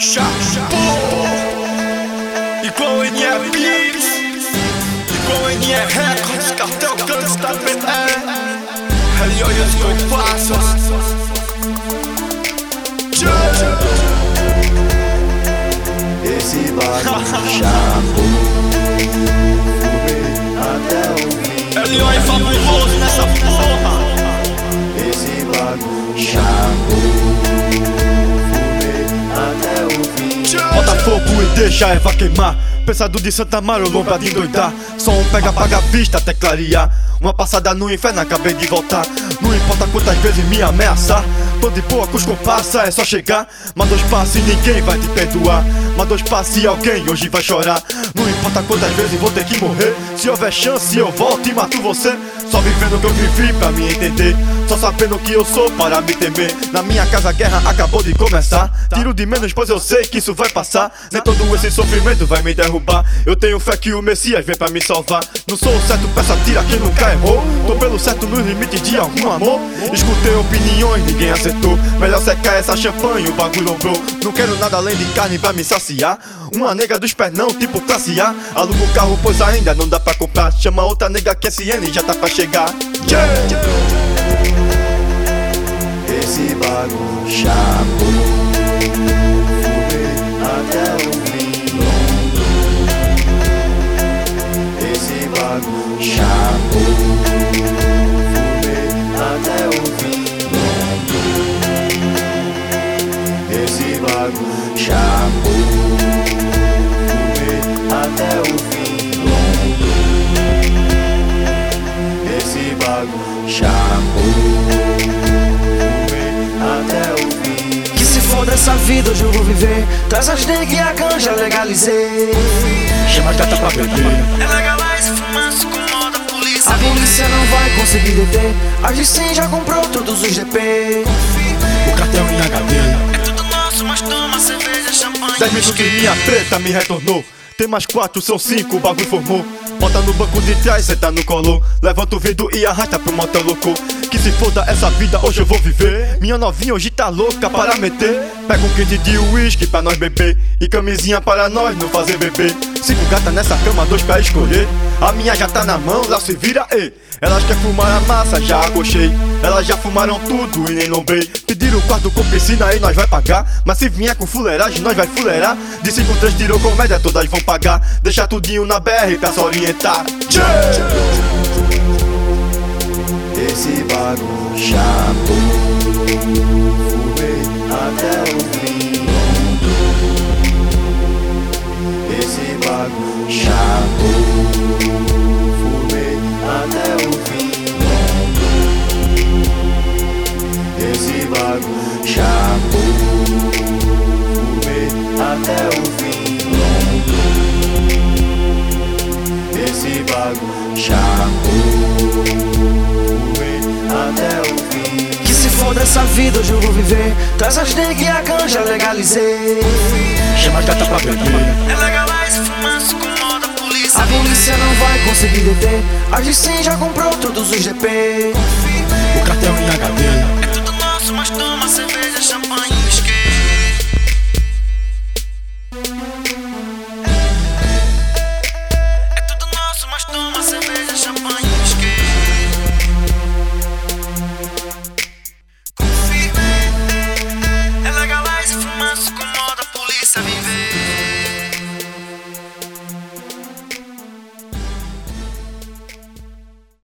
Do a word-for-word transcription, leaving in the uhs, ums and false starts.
Chapo, igual N E Beats, igual N E Records, Cartel Gangsta B R, e olha os compassos. Esse bagulho chapo, fumei até o fim. L O é fabuloso nessa porra. Esse bagulho chapo, fumei até o fim. Bota fogo e deixa a erva queimar. Pensado de Santa Marolô pra de doidar. Só um pega, apaga a vista até clarear. Uma passada no inferno, acabei de voltar. Não importa quantas vezes me ameaçar. Tô de boa com os compassa, é só chegar. Mas dois passos e ninguém vai te perdoar. Mas dois passos e alguém hoje vai chorar. Não importa quantas vezes vou ter que morrer. Se houver chance eu volto e mato você. Só vivendo o que eu vivi pra me entender. Só sabendo o que eu sou para me temer. Na minha casa a guerra acabou de começar. Tiro de menos pois eu sei que isso vai passar. Nem todo esse sofrimento vai me derrubar. Eu tenho fé que o Messias vem pra me salvar. Não sou o certo, peço a tira quem nunca errou. Tô pelo certo nos limites de algum amor. Escutei opiniões, ninguém acertou. Melhor secar essa champanhe, o bagulho lombrou. Não quero nada além de carne pra me saciar. Uma nega dos pés não, tipo classe A. Aluga o carro pois ainda não dá pra comprar. Chama outra nega que S N já tá pra chegar. Yeah. Esse bagulho chapo, fumei até o fim. Esse bagulho chapo, fumei até o fim. Esse bagulho chapo, fumei até o fim. Esse bagulho chapo, até o fim. Que se foda essa vida, hoje eu vou viver. Traz as nega e a ganja, legalizei. Chama a gata pra beber. É legalize, fumança, incomoda a polícia. A polícia não vai conseguir deter. A G cem já comprou todos os D P. O cartel em H D. É tudo nosso, mas toma cerveja, champanhe. Dez minutos e minha treta me retornou. Tem mais quatro, são cinco, o bagulho formou. Bota no banco de trás, senta no colo. Levanta o vidro e arrasta pro motel louco. Que se foda essa vida, hoje eu vou viver. Minha novinha hoje tá louca para meter. Pega um kit de uísque pra nós beber. E camisinha para nós não fazer bebê. Cinco gatas nessa cama, dois pra escolher. A minha já tá na mão, lá se vira, e elas querem fumar a massa, já agochei. Elas já fumaram tudo e nem lombrei. Pediram o quarto com piscina e nós vai pagar. Mas se vier com fuleiragem, nós vai fuleirar. De cinco três tirou comédia, todas vão pagar. Deixa tudinho na B R pra se orientar. Esse bagulho chapo, fumei até o fim. Esse bagulho chapo, fumei até o fim. Esse bagulho chapo, fumei até o fim. Esse bagulho chapo, até o fim. Que se foda essa vida, hoje eu vou viver. Traz as nega e a ganja, legalizei. Chama a gata pra beber. É legalize, fumança, incomoda a polícia. A polícia não vai conseguir deter. A G cem já comprou todos os D P. O cartel em H D.